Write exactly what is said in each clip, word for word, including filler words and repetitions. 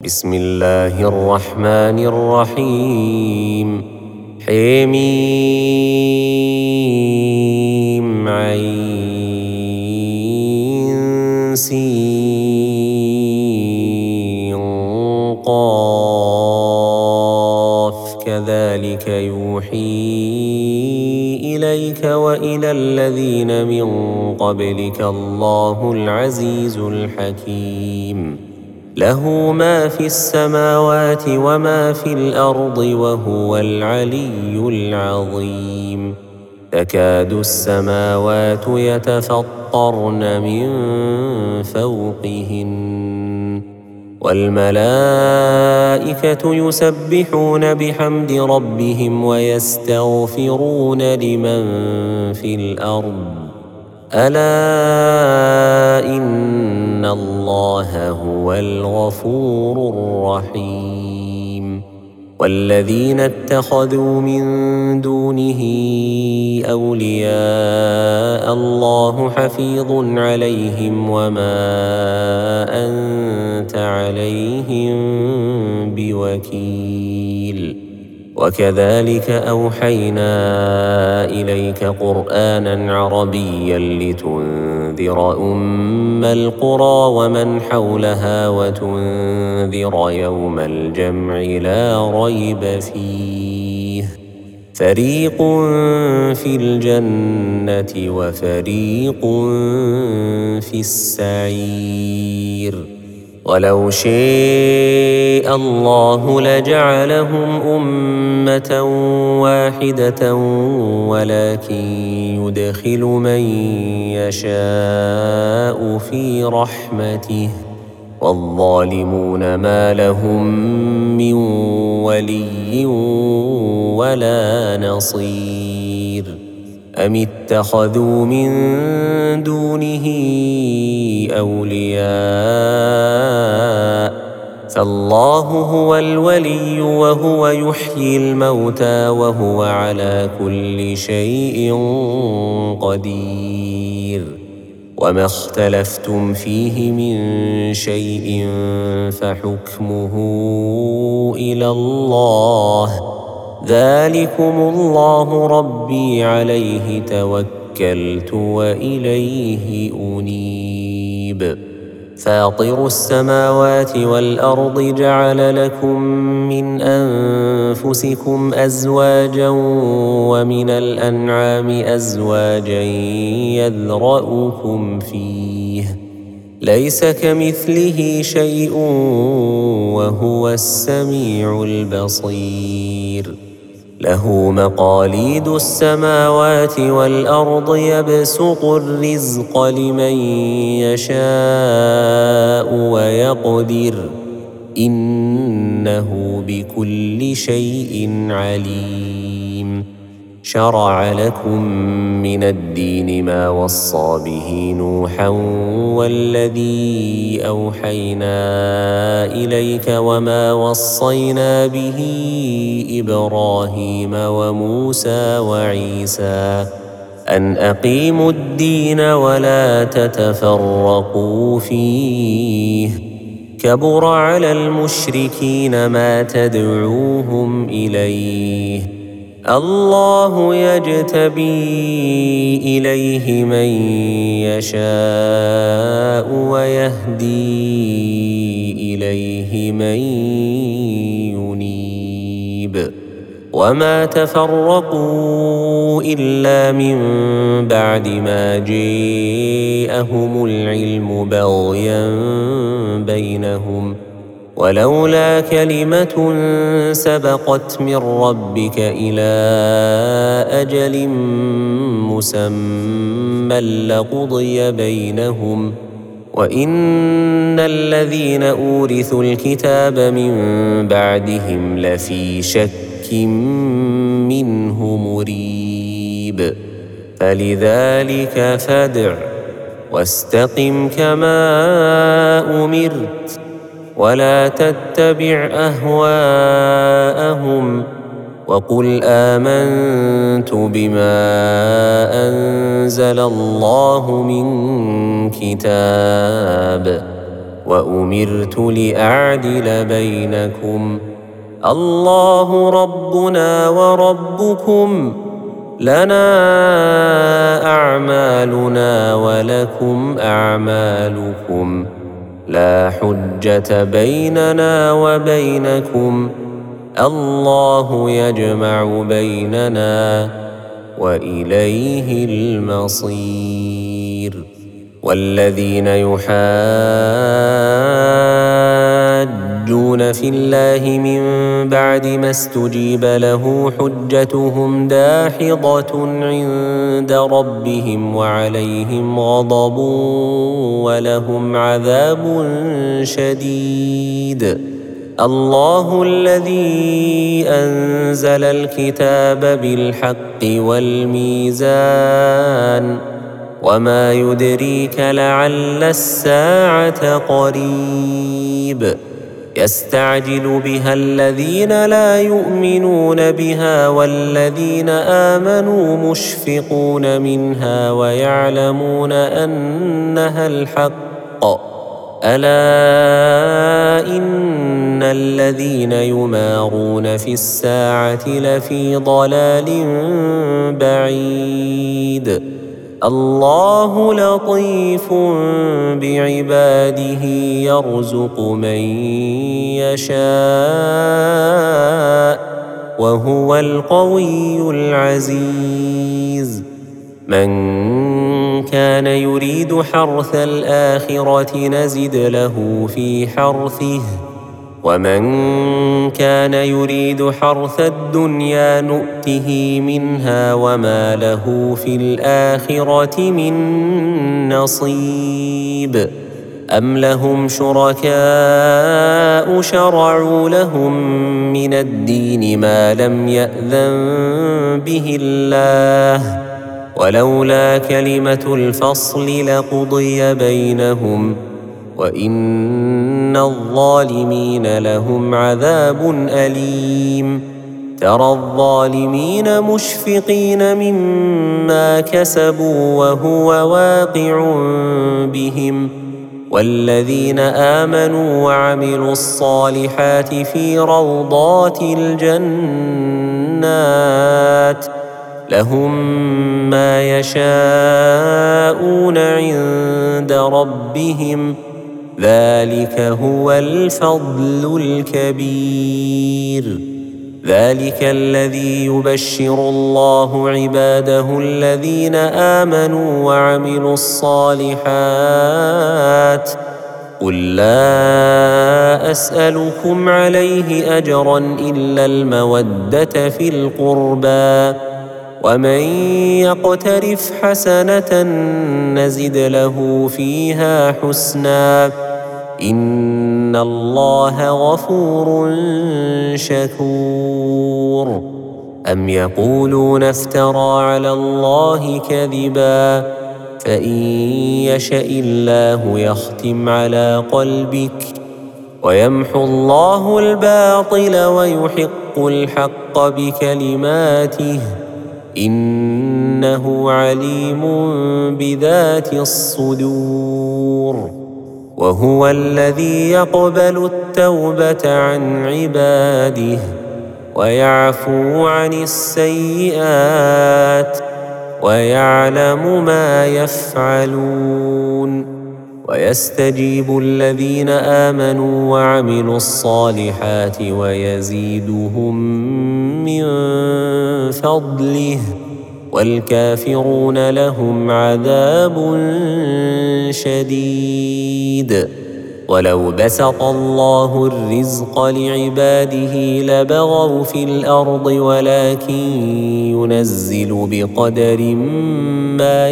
بسم الله الرحمن الرحيم حميم عين سين قاف كذلك يوحي إليك وإلى الذين من قبلك الله العزيز الحكيم له ما في السماوات وما في الأرض وهو العلي العظيم تكاد السماوات يتفطرن من فوقهن والملائكة يسبحون بحمد ربهم ويستغفرون لمن في الأرض ألا إن الله هو الغفور الرحيم والذين اتخذوا من دونه أولياء الله حفيظ عليهم وما أنت عليهم بوكيل وكذلك أوحينا إليك قرآناً عربياً لتنذر أم القرى ومن حولها وتنذر يوم الجمع لا ريب فيه فريق في الجنة وفريق في السعير ولو شاء الله لجعلهم أمة واحدة ولكن يدخل من يشاء في رحمته والظالمون ما لهم من ولي ولا نصير أم اتخذوا من دونه أولياء فالله هو الولي وهو يحيي الموتى وهو على كل شيء قدير وما اختلفتم فيه من شيء فحكمه إلى الله ذلكم الله ربي عليه توكلت وإليه أنيب فاطر السماوات والأرض جعل لكم من أنفسكم أزواجا ومن الأنعام أزواجا يذرأكم فيه ليس كمثله شيء وهو السميع البصير له مقاليد السماوات والأرض يبسط الرزق لمن يشاء ويقدر إنه بكل شيء عليم شرع لكم من الدين ما وصى به نوحا والذي أوحينا إليك وما وصينا به إبراهيم وموسى وعيسى أن أقيموا الدين ولا تتفرقوا فيه كبر على المشركين ما تدعوهم إليه الله يجتبي إليه من يشاء ويهدي إليه من ينيب وما تفرقوا إلا من بعد ما جاءهم العلم بغيا بينهم ولولا كلمة سبقت من ربك إلى أجل مسمى لقضي بينهم وإن الذين أورثوا الكتاب من بعدهم لفي شك منه مريب فلذلك فادع واستقم كما أمرت ولا تتبع أهواءهم وقل آمنت بما أنزل الله من كتاب وأمرت لأعدل بينكم الله ربنا وربكم لنا أعمالنا ولكم أعمالكم لا حجة بيننا وبينكم الله يجمع بيننا وإليه المصير. والذين يحاجون في الله من بعد ما استجيب له حجتهم داحضة عند ربهم وعليهم غضب ولهم عذاب شديد. الله الذي أنزل الكتاب بالحق والميزان وما يدريك لعل الساعة قريب يستعجل بها الذين لا يؤمنون بها والذين آمنوا مشفقون منها ويعلمون أنها الحق ألا إن الذين يمارون في الساعة لفي ضلال بعيد. الله لطيف بعباده يرزق من يشاء وهو القوي العزيز. من كان يريد حرث الآخرة نزد له في حرثه ومن كان يريد حرث الدنيا نؤته منها وما له في الآخرة من نصيب. أم لهم شركاء شرعوا لهم من الدين ما لم يأذن به الله ولولا كلمة الفصل لقضي بينهم وإن الظالمين لهم عذاب أليم. ترى الظالمين مشفقين مما كسبوا وهو واقع بهم والذين آمنوا وعملوا الصالحات في روضات الجنات لهم ما يشاءون عند ربهم ذلك هو الفضل الكبير. ذلك الذي يبشر الله عباده الذين آمنوا وعملوا الصالحات قل لا أسألكم عليه أجرا إلا المودة في القربى ومن يقترف حسنة نزد له فيها حسنا إن الله غفور شكور. أم يقولون افترى على الله كذبا فإن يشأ الله يختم على قلبك ويمحو الله الباطل ويحق الحق بكلماته إنه عليم بذات الصدور. وهو الذي يقبل التوبة عن عباده ويعفو عن السيئات ويعلم ما يفعلون ويستجيب الذين آمنوا وعملوا الصالحات ويزيدهم من فضله والكافرون لهم عذاب شديد. ولو بسط الله الرزق لعباده لبغوا في الأرض ولكن ينزل بقدر ما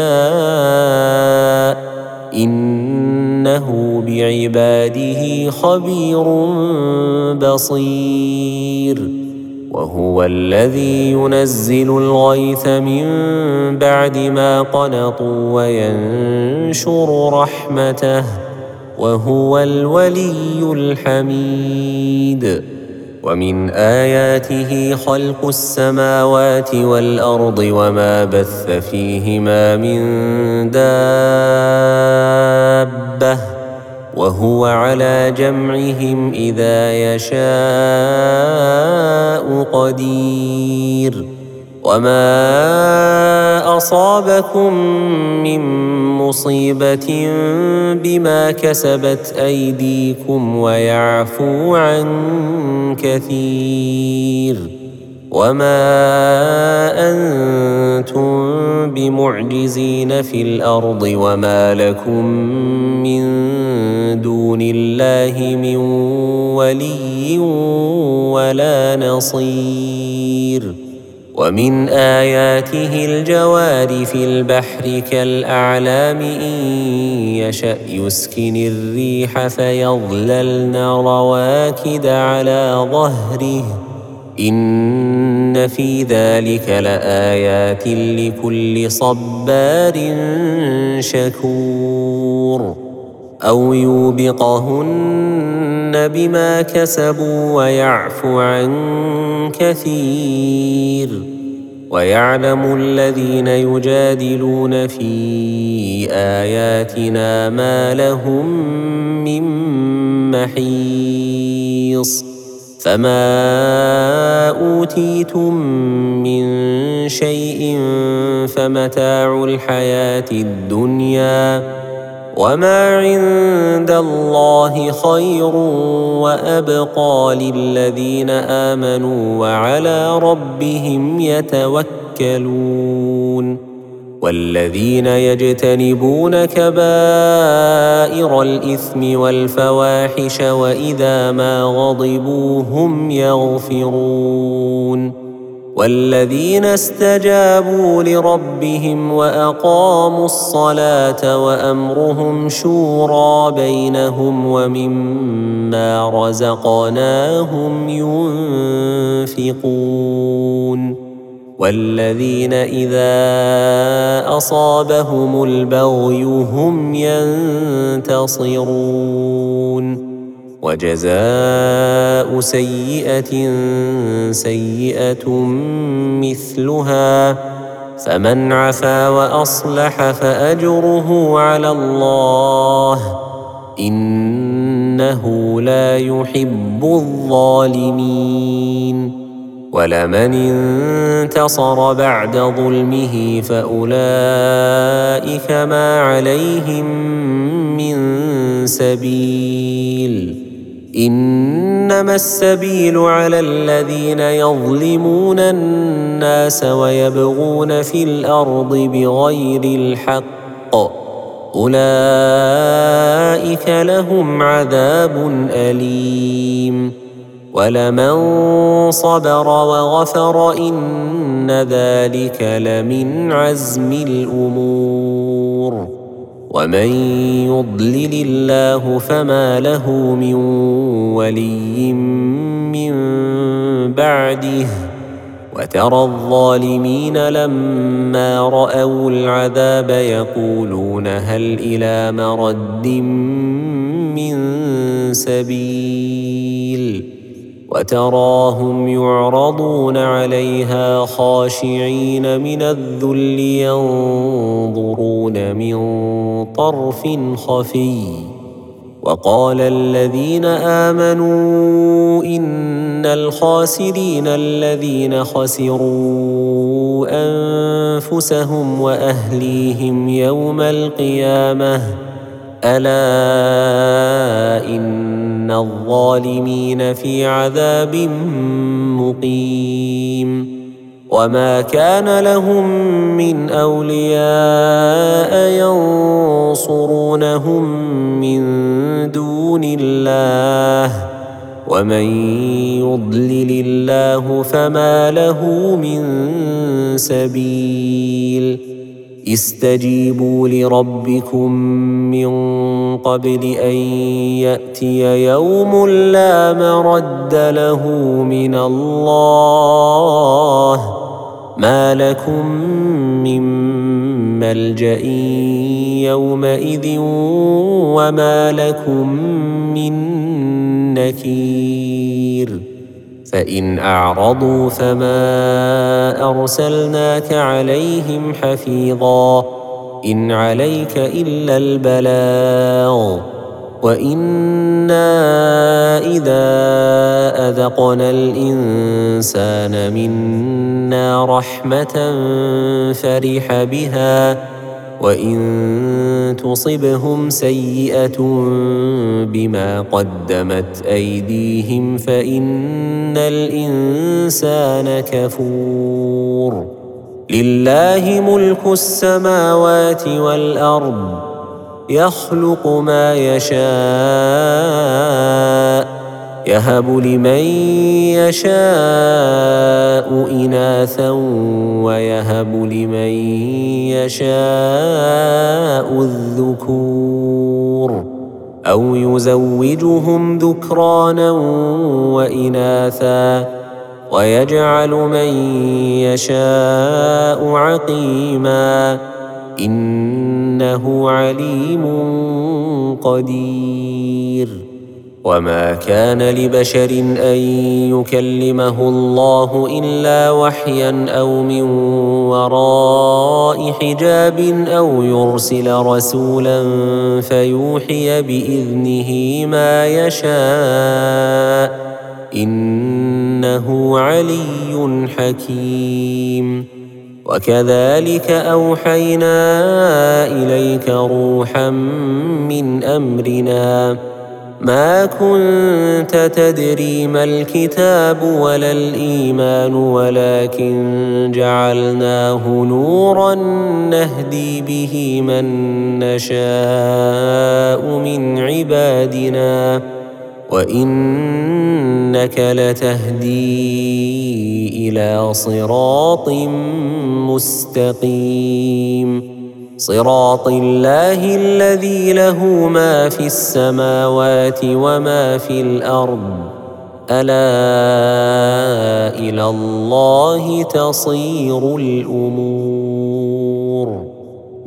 يشاء إنه بعباده خبير بصير. وهو الذي ينزل الغيث من بعد ما قنطوا وينشر رحمته وهو الولي الحميد. ومن آياته خلق السماوات والأرض وما بث فيهما من دابة وهو على جمعهم إذا يشاء قدير وما أصابكم من مصيبة بما كسبت أيديكم ويعفو عن كثير وما أنتم بمعجزين في الأرض وما لكم من دون الله من ولي ولا نصير ومن آياته الجوار في البحر كالأعلام إن يشأ يسكن الريح فيظللن رواكد على ظهره إن في ذلك لآيات لكل صبار شكور أو يوبقهن بما كسبوا ويعفو عن كثير ويعلم الذين يجادلون في آياتنا ما لهم من محيص فما أوتيتم من شيء فمتاع الحياة الدنيا وما عند الله خير وأبقى للذين آمنوا وعلى ربهم يتوكلون والذين يجتنبون كبائر الإثم والفواحش وإذا ما غضبوا هم يغفرون والذين استجابوا لربهم وأقاموا الصلاة وأمرهم شورى بينهم ومما رزقناهم ينفقون والذين إذا أصابهم البغي هم ينتصرون وجزاء سيئة سيئة مثلها فمن عفا وأصلح فأجره على الله إنه لا يحب الظالمين ولمن انتصر بعد ظلمه فأولئك ما عليهم من سبيل إنما السبيل على الذين يظلمون الناس ويبغون في الأرض بغير الحق أولئك لهم عذاب أليم ولمن صبر وغفر إن ذلك لمن عزم الأمور ومن يضلل الله فما له من ولي من بعده وترى الظالمين لما رأوا العذاب يقولون هل إلى مرد من سبيل وتراهم يعرضون عليها خاشعين من الذل ينظرون من طرف خفي وقال الذين آمنوا إن الخاسرين الذين خسروا أنفسهم وأهليهم يوم القيامة ألا إن الظالمين في عذاب مقيم وما كان لهم من أولياء ينصرونهم من دون الله ومن يضلل الله فما له من سبيل استجيبوا لربكم من قبل أن يأتي يوم لا مرد له من الله ما لكم من ملجأ يومئذ وما لكم من نكير فإن أعرضوا فما أرسلناك عليهم حفيظا إن عليك إلا البلاغ وإنا إذا أذقنا الإنسان منا رحمة فرح بها وإن تصبهم سيئة بما قدمت أيديهم فإن الإنسان كفور لله ملك السماوات والأرض يخلق ما يشاء يهب لمن يشاء إناثا ويهب لمن يشاء الذكور أو يزوجهم ذكرانا وإناثا ويجعل من يشاء عقيما إنه عليم قدير وما كان لبشر أن يكلمه الله إلا وحيا أو من وراء حجاب أو يرسل رسولا فيوحي بإذنه ما يشاء إنه علي حكيم وكذلك أوحينا إليك روحا من أمرنا ما كنت تدري ما الكتاب ولا الإيمان ولكن جعلناه نورا نهدي به من نشاء من عبادنا وإنك لتهدي إلى صراط مستقيم صراط الله الذي له ما في السماوات وما في الأرض ألا إلى الله تصير الأمور.